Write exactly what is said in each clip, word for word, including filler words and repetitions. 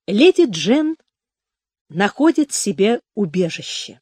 Леди Джен находит себе убежище.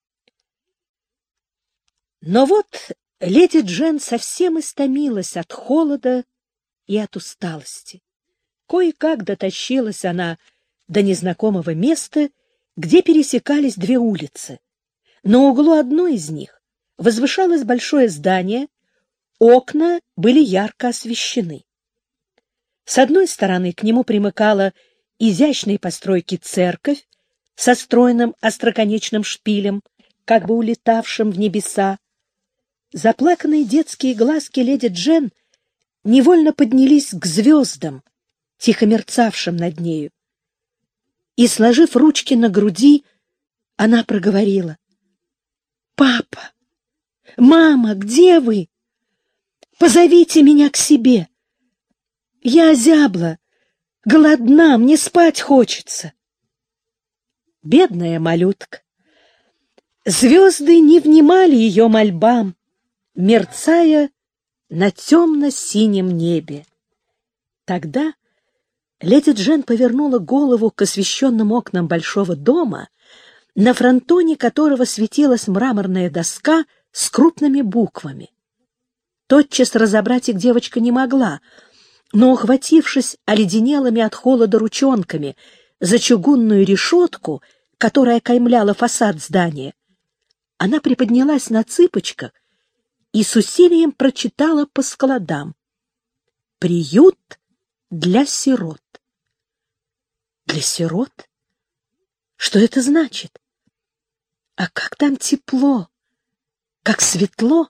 Но вот леди Джен совсем истомилась от холода и от усталости. Кое-как дотащилась она до незнакомого места, где пересекались две улицы. На углу одной из них возвышалось большое здание, окна были ярко освещены. С одной стороны к нему примыкала изящной постройки церковь со стройным остроконечным шпилем, как бы улетавшим в небеса. Заплаканные детские глазки леди Джен невольно поднялись к звездам, тихо мерцавшим над нею. И, сложив ручки на груди, она проговорила: «Папа! Мама, где вы? Позовите меня к себе! Я озябла, голодна, мне спать хочется!» Бедная малютка! Звезды не внимали ее мольбам, мерцая на темно-синем небе. Тогда леди Джен повернула голову к освещенным окнам большого дома, на фронтоне которого светилась мраморная доска с крупными буквами. Тотчас разобрать их девочка не могла, но, ухватившись оледенелыми от холода ручонками за чугунную решетку, которая окаймляла фасад здания, она приподнялась на цыпочках и с усилием прочитала по складам: «Приют для сирот». Для сирот? Что это значит? А как там тепло, как светло!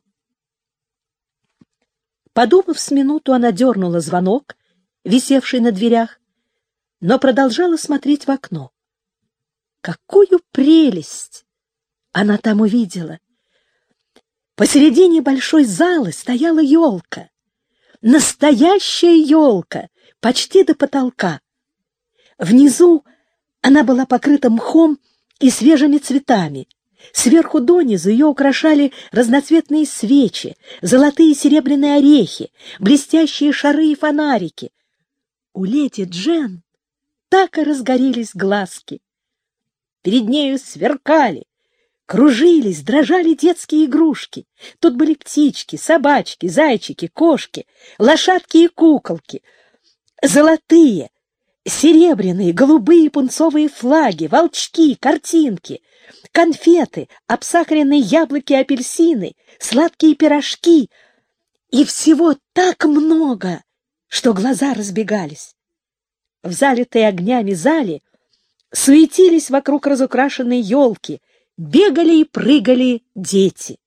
Подумав с минуту, она дернула звонок, висевший на дверях, но продолжала смотреть в окно. Какую прелесть она там увидела! Посередине большой залы стояла елка, настоящая елка, почти до потолка. Внизу она была покрыта мхом и свежими цветами. Сверху донизу ее украшали разноцветные свечи, золотые и серебряные орехи, блестящие шары и фонарики. У леди Джен так и разгорелись глазки. Перед нею сверкали, кружились, дрожали детские игрушки. Тут были птички, собачки, зайчики, кошки, лошадки и куколки. Золотые, серебряные, голубые пунцовые флаги, волчки, картинки, конфеты, обсахаренные яблоки и апельсины, сладкие пирожки. И всего так много, что глаза разбегались. В залитой огнями зале суетились вокруг разукрашенной елки, бегали и прыгали дети.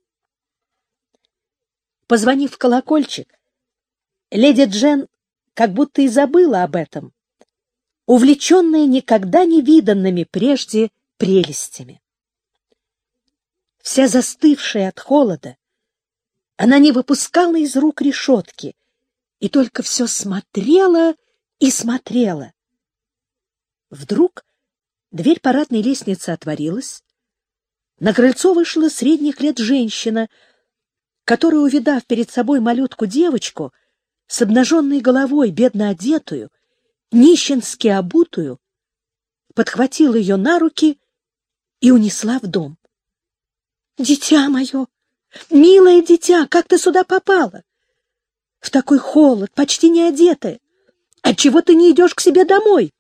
Позвонив в колокольчик, леди Джен как будто и забыла об этом, увлеченная никогда не виданными прежде прелестями. Вся застывшая от холода, она не выпускала из рук решетки и только все смотрела и смотрела. Вдруг дверь парадной лестницы отворилась. На крыльцо вышла средних лет женщина, которая, увидав перед собой малютку-девочку, с обнаженной головой, бедно одетую, нищенски обутую, подхватила ее на руки и унесла в дом. «Дитя мое! Милое дитя! Как ты сюда попала? В такой холод, почти не одетая! Отчего ты не идешь к себе домой?»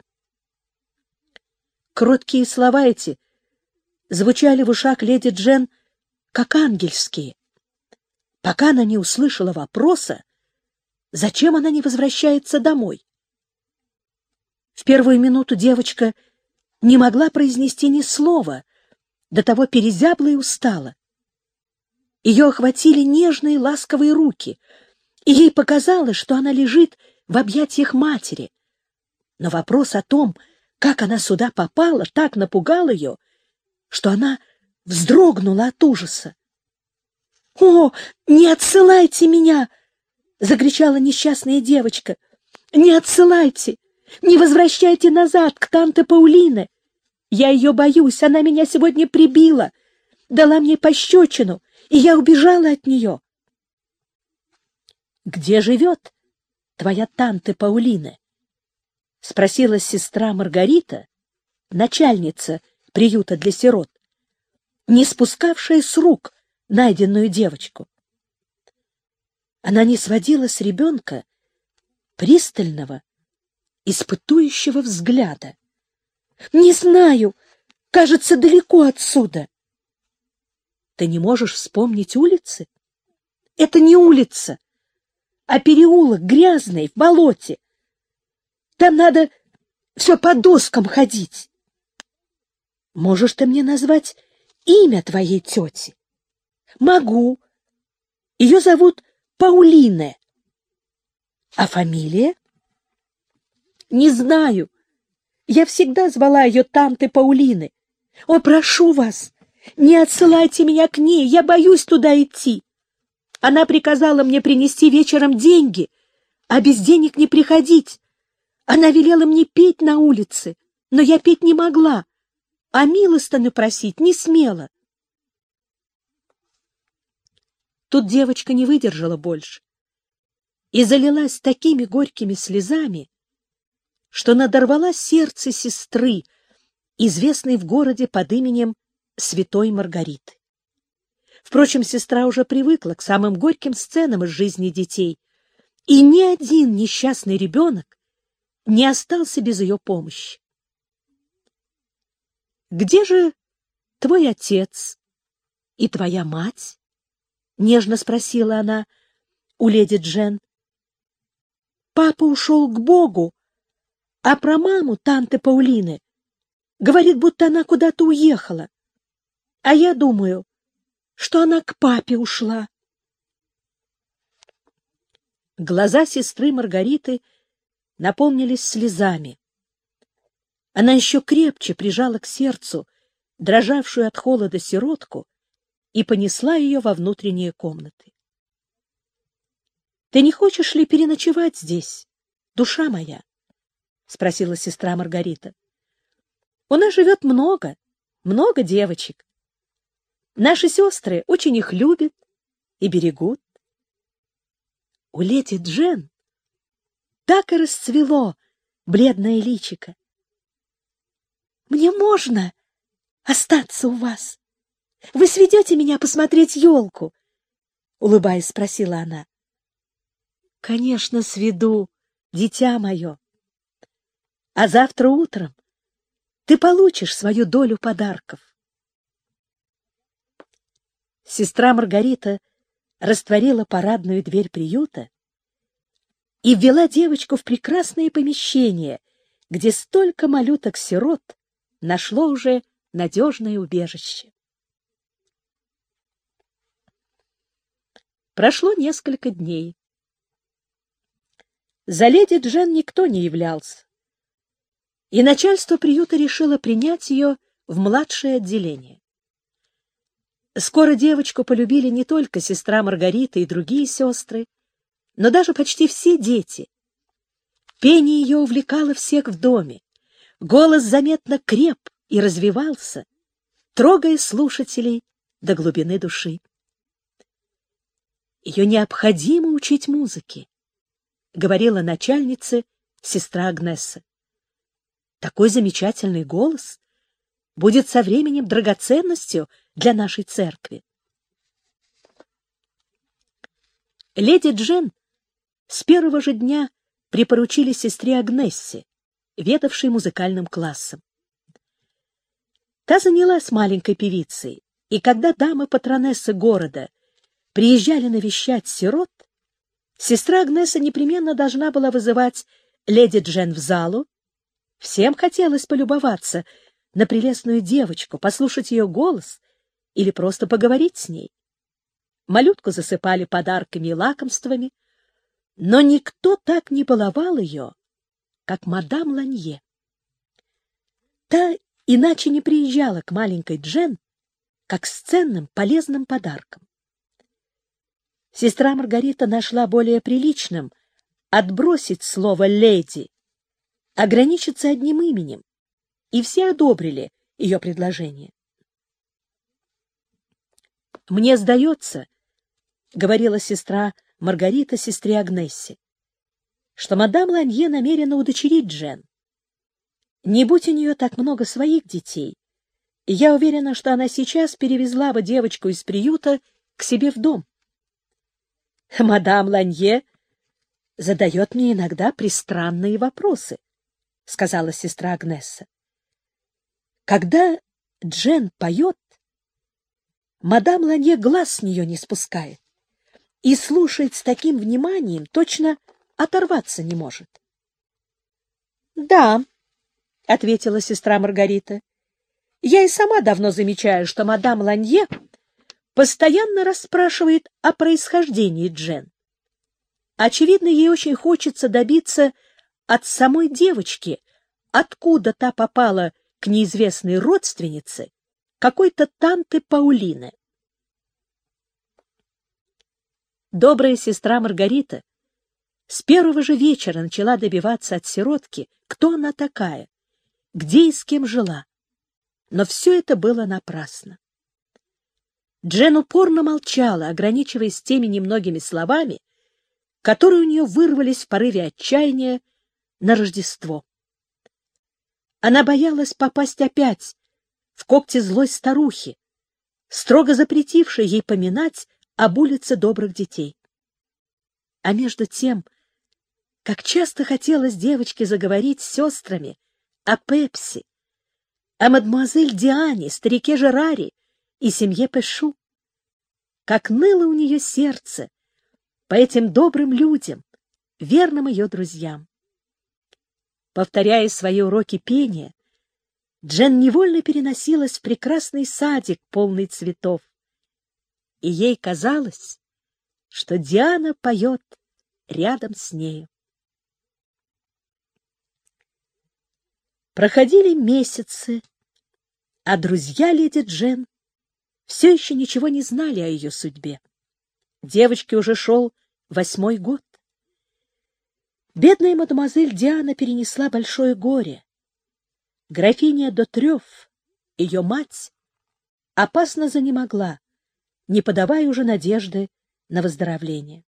Кроткие слова эти звучали в ушах леди Джен, как ангельские, пока она не услышала вопроса, зачем она не возвращается домой. В первую минуту девочка не могла произнести ни слова, до того перезябла и устала. Ее охватили нежные ласковые руки, и ей показалось, что она лежит в объятиях матери. Но вопрос о том, как она сюда попала, так напугал ее, что она вздрогнула от ужаса. «О, не отсылайте меня!» — закричала несчастная девочка. «Не отсылайте! Не возвращайте назад к танте Паулине! Я ее боюсь, она меня сегодня прибила, дала мне пощечину, и я убежала от нее». «Где живет твоя танте Паулине?» — спросила сестра Маргарита, начальница приюта для сирот, не спускавшая с рук найденную девочку. Она не сводила с ребенка пристального, испытующего взгляда. — Не знаю, кажется, далеко отсюда. — Ты не можешь вспомнить улицы? — Это не улица, а переулок грязный, в болоте. Там надо все по доскам ходить. Можешь ты мне назвать имя твоей тети? Могу. Ее зовут Паулина. А фамилия? Не знаю. Я всегда звала ее тантой Паулины. О, прошу вас, не отсылайте меня к ней, я боюсь туда идти. Она приказала мне принести вечером деньги, а без денег не приходить. Она велела мне петь на улице, но я петь не могла, а милостыню просить не смела. Тут девочка не выдержала больше и залилась такими горькими слезами, что надорвала сердце сестры, известной в городе под именем Святой Маргариты. Впрочем, сестра уже привыкла к самым горьким сценам из жизни детей, и ни один несчастный ребенок не остался без ее помощи. «Где же твой отец и твоя мать?» — нежно спросила она у леди Джен. «Папа ушел к Богу, а про маму, танты Паулины, говорит, будто она куда-то уехала. А я думаю, что она к папе ушла». Глаза сестры Маргариты наполнились слезами. Она еще крепче прижала к сердцу дрожавшую от холода сиротку и понесла ее во внутренние комнаты. — Ты не хочешь ли переночевать здесь, душа моя? — спросила сестра Маргарита. — У нас живет много, много девочек. Наши сестры очень их любят и берегут. У леди Джен так и расцвело бледное личико. — Мне можно остаться у вас? Вы сведете меня посмотреть елку? — улыбаясь, спросила она. — Конечно, сведу, дитя мое. А завтра утром ты получишь свою долю подарков. Сестра Маргарита растворила парадную дверь приюта и ввела девочку в прекрасное помещение, где столько малюток-сирот нашло уже надежное убежище. Прошло несколько дней. За леди Джен никто не являлся, и начальство приюта решило принять ее в младшее отделение. Скоро девочку полюбили не только сестра Маргарита и другие сестры, но даже почти все дети. Пение ее увлекало всех в доме, голос заметно креп и развивался, трогая слушателей до глубины души. Ее необходимо учить музыке, — говорила начальнице сестра Агнесса. Такой замечательный голос будет со временем драгоценностью для нашей церкви. Леди Джен с первого же дня припоручили сестре Агнессе, ведавшей музыкальным классом. Та занялась маленькой певицей, и когда дамы-патронессы города приезжали навещать сирот, сестра Агнесса непременно должна была вызывать леди Джен в залу. Всем хотелось полюбоваться на прелестную девочку, послушать ее голос или просто поговорить с ней. Малютку засыпали подарками и лакомствами, но никто так не баловал ее, как мадам Ланье. Та иначе не приезжала к маленькой Джен, как с ценным, полезным подарком. Сестра Маргарита нашла более приличным отбросить слово «леди», ограничиться одним именем, и все одобрили ее предложение. «Мне сдается, — говорила сестра Маргарита сестре Агнессе, — что мадам Ланье намерена удочерить Джен. Не будь у нее так много своих детей, я уверена, что она сейчас перевезла бы девочку из приюта к себе в дом. Мадам Ланье задает мне иногда пристранные вопросы, — сказала сестра Агнесса. Когда Джен поет, мадам Ланье глаз с нее не спускает и слушает с таким вниманием, точно оторваться не может. — Да, — ответила сестра Маргарита, — я и сама давно замечаю, что мадам Ланье постоянно расспрашивает о происхождении Джен. Очевидно, ей очень хочется добиться от самой девочки, откуда та попала к неизвестной родственнице, какой-то танты Паулины. Добрая сестра Маргарита с первого же вечера начала добиваться от сиротки, кто она такая, где и с кем жила. Но все это было напрасно. Джен упорно молчала, ограничиваясь теми немногими словами, которые у нее вырвались в порыве отчаяния на Рождество. Она боялась попасть опять в когти злой старухи, строго запретившей ей поминать об улице добрых детей. А между тем, как часто хотелось девочке заговорить с сестрами о Пепси, о мадемуазель Диане, старике Жераре и семье Пешу. Как ныло у нее сердце по этим добрым людям, верным ее друзьям. Повторяя свои уроки пения, Джен невольно переносилась в прекрасный садик, полный цветов, и ей казалось, что Диана поет рядом с нею. Проходили месяцы, а друзья леди Джен все еще ничего не знали о ее судьбе. Девочке уже шел восьмой год. Бедная мадемуазель Диана перенесла большое горе. Графиня де Трёф, ее мать, опасно занемогла, не подавая уже надежды на выздоровление.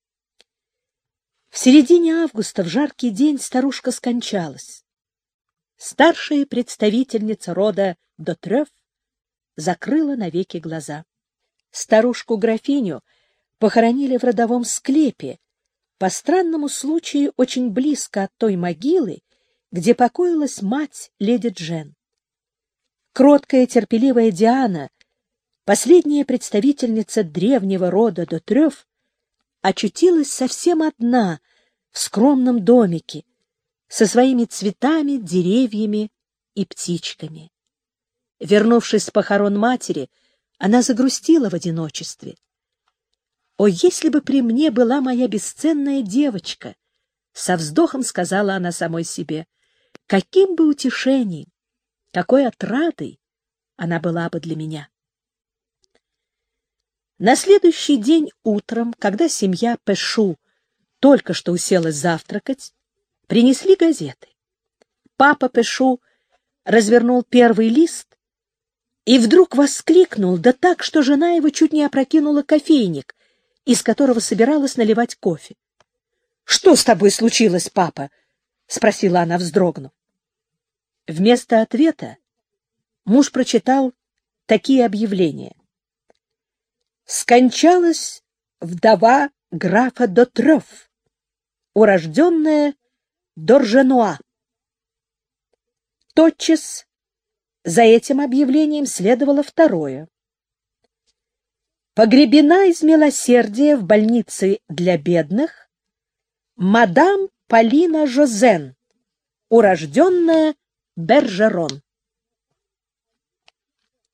В середине августа, в жаркий день, старушка скончалась. Старшая представительница рода де Трёф закрыла навеки глаза. Старушку-графиню похоронили в родовом склепе, по странному случаю очень близко от той могилы, где покоилась мать леди Джен. Кроткая, терпеливая Диана, последняя представительница древнего рода де Трёф, очутилась совсем одна в скромном домике со своими цветами, деревьями и птичками. Вернувшись с похорон матери, она загрустила в одиночестве. «О, если бы при мне была моя бесценная девочка!» — со вздохом сказала она самой себе. «Каким бы утешением, какой отрадой она была бы для меня!» На следующий день утром, когда семья Пешу только что уселась завтракать, принесли газеты. Папа Пешу развернул первый лист и вдруг воскликнул, да так, что жена его чуть не опрокинула кофейник, из которого собиралась наливать кофе. — Что с тобой случилось, папа? — спросила она, вздрогнув. Вместо ответа муж прочитал такие объявления. «Скончалась вдова графа де Трёф, урожденная Дорженуа». Тотчас за этим объявлением следовало второе. «Погребена из милосердия в больнице для бедных мадам Полина Жозен, урожденная Бержерон».